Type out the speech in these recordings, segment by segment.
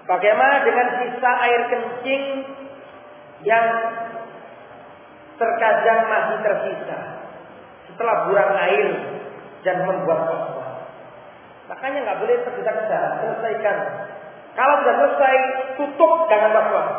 Bagaimana dengan sisa air kencing yang terkadang masih tersisa setelah buang air dan membuat was-was? Makanya nggak boleh tergesa-gesa, selesaikan. Kalau sudah selesai, tutup, jangan was-was.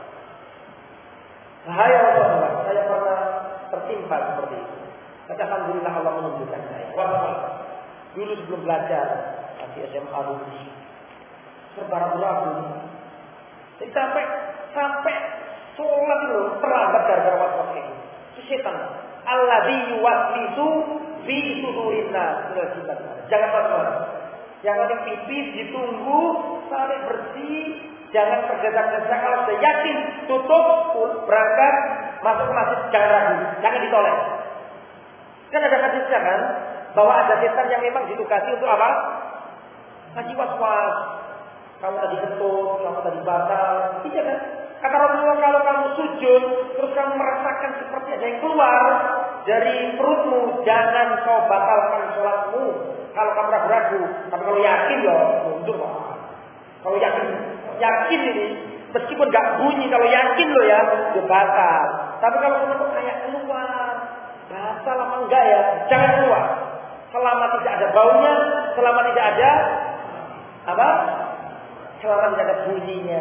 Bahaya was-was. Saya pernah tertimpa seperti itu. Tapi alhamdulillah Allah menunjukkan saya. Was-was. Dulu sebelum belajar di SMA dulu, serba ragu-ragu. Jadi sampai sholat itu terlambat gara-gara was-was ini. Itu setan. Alladzi yuwaswisu fi sudurin nas. Jangan was-was. Yang penting pipis ditunggu sampai bersih, jangan tergesa-gesa. Kalau sudah yakin tutup, berangkat, masuk ke masjid, jangan ragu, jangan ditolak. Kan ada hadisnya kan, bahwa ada setan yang memang ditugasi untuk apa? Ngaji was-was. Kamu tadi kentut, kamu tadi batal, tidak kan? Kata Rasulullah, kalau kamu sujud, terus kamu merasakan seperti ada yang keluar dari perutmu, jangan kau batalkan sholatmu. Kalau kamu ragu-ragu, tapi kalau yakin ya mundur Pak. Kalau yakin ini, meskipun gak bunyi, kalau yakin lo ya batal. Tapi kalau kamu kayak keluar, batal apa enggak ya? Jangan keluar. Selama tidak ada baunya, selama tidak ada apa? Selama tidak ada bunyinya.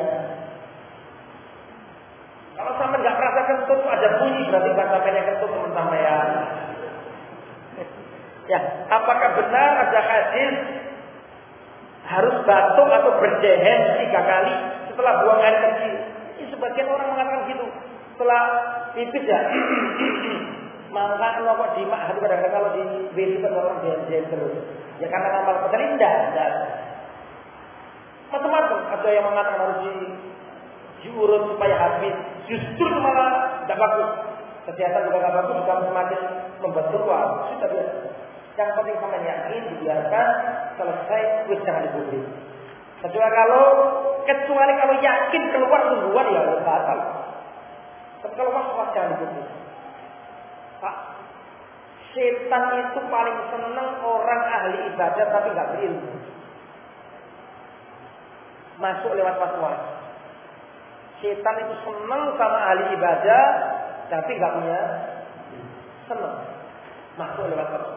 Kalau sampai nggak merasa kentut ada bunyi, berarti bahasa pendek kentut teman-teman ya. Ya, apakah benar ada hadis harus batuk atau berjehen 3 kali setelah buang air kecil? Ini sebagian orang mengatakan gitu. Setelah pipis ya, maka rokok di mak, kadang-kadang kalau di WC orang jehen terus. Ya karena amal pesan indah. Macam-macam. Ada yang mengatakan harus diurut supaya habis. Justru malah tidak bagus. Kesehatan juga tidak bagus, juga semakin membuat keluar. Sudah biasa. Yang penting sama yakin, dibiarkan selesai, terus jangan dibunuh. Kecuali kalau yakin keluar tungguan ya batal. Tapi kalau was-was jangan dibunuh. Pak, setan itu paling senang orang ahli ibadah tapi nggak berilmu. Masuk lewat was-was. Setan itu senang sama ahli ibadah tapi nggak punya senang. Masuk lewat was-was.